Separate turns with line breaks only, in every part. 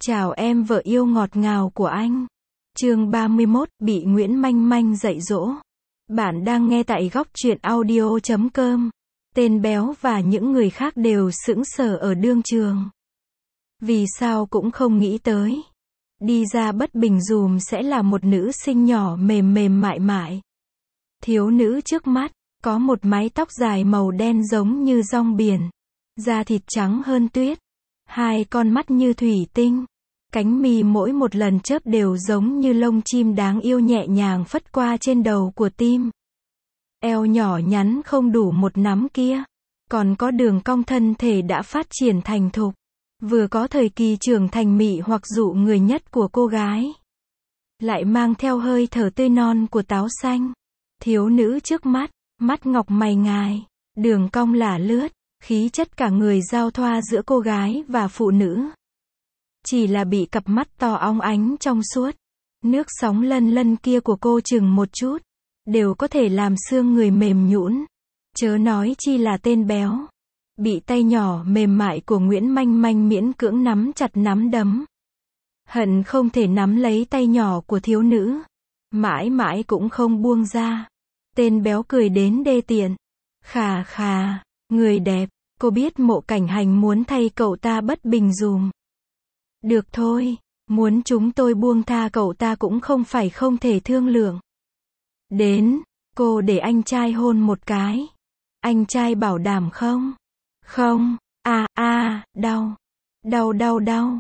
Chào em vợ yêu ngọt ngào của anh. Chương 31, bị Nguyễn Manh Manh dạy dỗ. Bạn đang nghe tại góc truyện audio.com. Tên béo và những người khác đều sững sờ ở đương trường. Vì sao cũng không nghĩ tới. Đi ra bất bình dùm sẽ là một nữ sinh nhỏ mềm mềm mại mại. Thiếu nữ trước mắt, có một mái tóc dài màu đen giống như rong biển. Da thịt trắng hơn tuyết. Hai con mắt như thủy tinh. Cánh mi mỗi một lần chớp đều giống như lông chim đáng yêu nhẹ nhàng phất qua trên đầu của tim. Eo nhỏ nhắn không đủ một nắm kia. Còn có đường cong thân thể đã phát triển thành thục. Vừa có thời kỳ trưởng thành mị hoặc dụ người nhất của cô gái. Lại mang theo hơi thở tươi non của táo xanh. Thiếu nữ trước mắt, mắt ngọc mày ngài, đường cong lả lướt, khí chất cả người giao thoa giữa cô gái và phụ nữ. Chỉ là bị cặp mắt to óng ánh trong suốt, nước sóng lân lân kia của cô chừng một chút, đều có thể làm xương người mềm nhũn. Chớ nói chi là tên béo. Bị tay nhỏ mềm mại của Nguyễn Manh Manh miễn cưỡng nắm chặt nắm đấm. Hận không thể nắm lấy tay nhỏ của thiếu nữ. Mãi mãi cũng không buông ra. Tên béo cười đến đê tiện. Khà khà, người đẹp, cô biết Mộ Cảnh Hành muốn thay cậu ta bất bình dùm. Được thôi, muốn chúng tôi buông tha cậu ta cũng không phải không thể thương lượng. Đến, cô để anh trai hôn một cái. Anh trai bảo đảm không? Không, đau. Đau,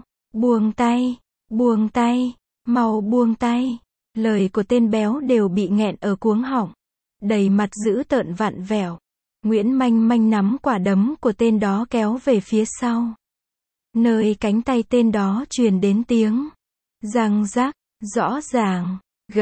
buông tay, mau buông tay. Lời của tên béo đều bị nghẹn ở cuống họng. Đầy mặt dữ tợn vặn vẹo. Nguyễn Manh Manh nắm quả đấm của tên đó kéo về phía sau. Nơi cánh tay tên đó truyền đến tiếng răng rắc, rõ ràng,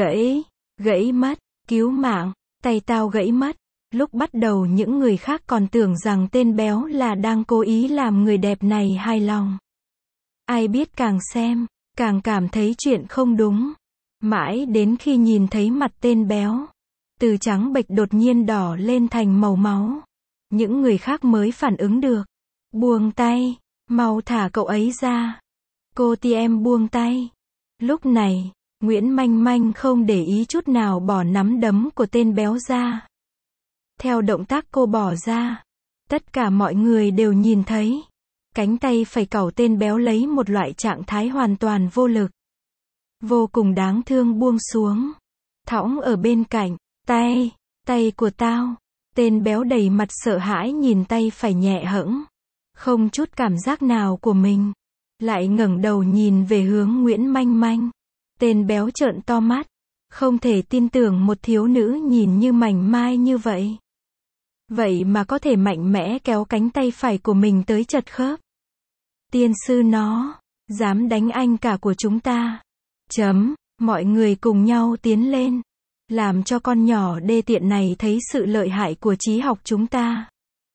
gãy mất, cứu mạng, tay tao gãy mất. Lúc bắt đầu những người khác còn tưởng rằng tên béo là đang cố ý làm người đẹp này hài lòng. Ai biết càng xem, càng cảm thấy chuyện không đúng. Mãi đến khi nhìn thấy mặt tên béo, từ trắng bệch đột nhiên đỏ lên thành màu máu. Những người khác mới phản ứng được. Buông tay, mau thả cậu ấy ra. Cô ti em buông tay. Lúc này, Nguyễn Manh Manh không để ý chút nào bỏ nắm đấm của tên béo ra. Theo động tác cô bỏ ra, tất cả mọi người đều nhìn thấy. Cánh tay phẩy cẩu tên béo lấy một loại trạng thái hoàn toàn vô lực. Vô cùng đáng thương buông xuống. Thõng ở bên cạnh, tay của tao. Tên béo đầy mặt sợ hãi nhìn tay phải nhẹ hẫng. Không chút cảm giác nào của mình. Lại ngẩng đầu nhìn về hướng Nguyễn Manh Manh. Tên béo trợn to mắt. Không thể tin tưởng một thiếu nữ nhìn như mảnh mai như vậy. Vậy mà có thể mạnh mẽ kéo cánh tay phải của mình tới chật khớp. Tiên sư nó, dám đánh anh cả của chúng ta. Mọi người cùng nhau tiến lên. Làm cho con nhỏ đê tiện này thấy sự lợi hại của trí học chúng ta.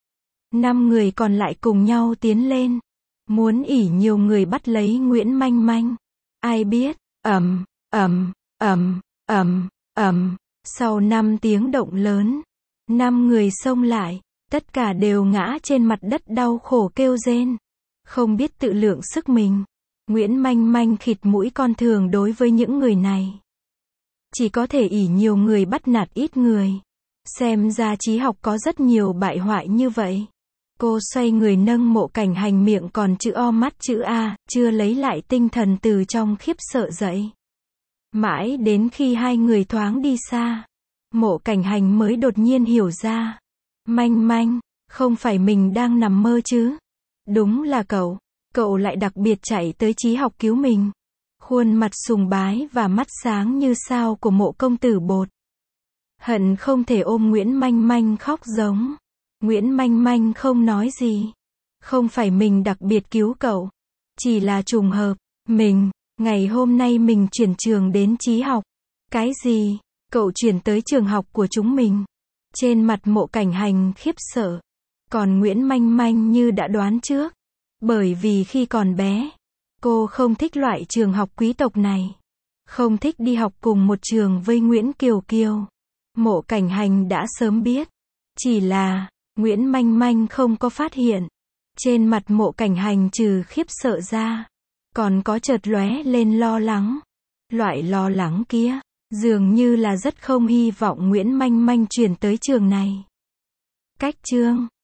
5 người còn lại cùng nhau tiến lên. Muốn ỉ nhiều người bắt lấy Nguyễn Manh Manh. Ai biết, sau 5 tiếng động lớn, 5 người xông lại, tất cả đều ngã trên mặt đất đau khổ kêu rên. Không biết tự lượng sức mình. Nguyễn Manh Manh khịt mũi con thường đối với những người này. Chỉ có thể ỷ nhiều người bắt nạt ít người. Xem ra trí học có rất nhiều bại hoại như vậy. Cô xoay người nâng Mộ Cảnh Hành miệng còn chữ O mắt chữ A, chưa lấy lại tinh thần từ trong khiếp sợ dậy. Mãi đến khi hai người thoáng đi xa, Mộ Cảnh Hành mới đột nhiên hiểu ra. Manh Manh, không phải mình đang nằm mơ chứ? Đúng là cậu lại đặc biệt chạy tới trí học cứu mình. Khuôn mặt sùng bái và mắt sáng như sao của Mộ công tử bột. Hận không thể ôm Nguyễn Manh Manh khóc giống. Nguyễn Manh Manh không nói gì. Không phải mình đặc biệt cứu cậu. Chỉ là trùng hợp. Ngày hôm nay mình chuyển trường đến trí học. Cái gì? Cậu chuyển tới trường học của chúng mình. Trên mặt Mộ Cảnh Hành khiếp sợ. Còn Nguyễn Manh Manh như đã đoán trước. Bởi vì khi còn bé, cô không thích loại trường học quý tộc này. Không thích đi học cùng một trường với Nguyễn Kiều Kiều. Mộ Cảnh Hành đã sớm biết. Chỉ là, Nguyễn Manh Manh không có phát hiện. Trên mặt Mộ Cảnh Hành trừ khiếp sợ ra, Còn có chợt lóe lên lo lắng. Loại lo lắng kia, dường như là rất không hy vọng Nguyễn Manh Manh chuyển tới trường này. Cách chương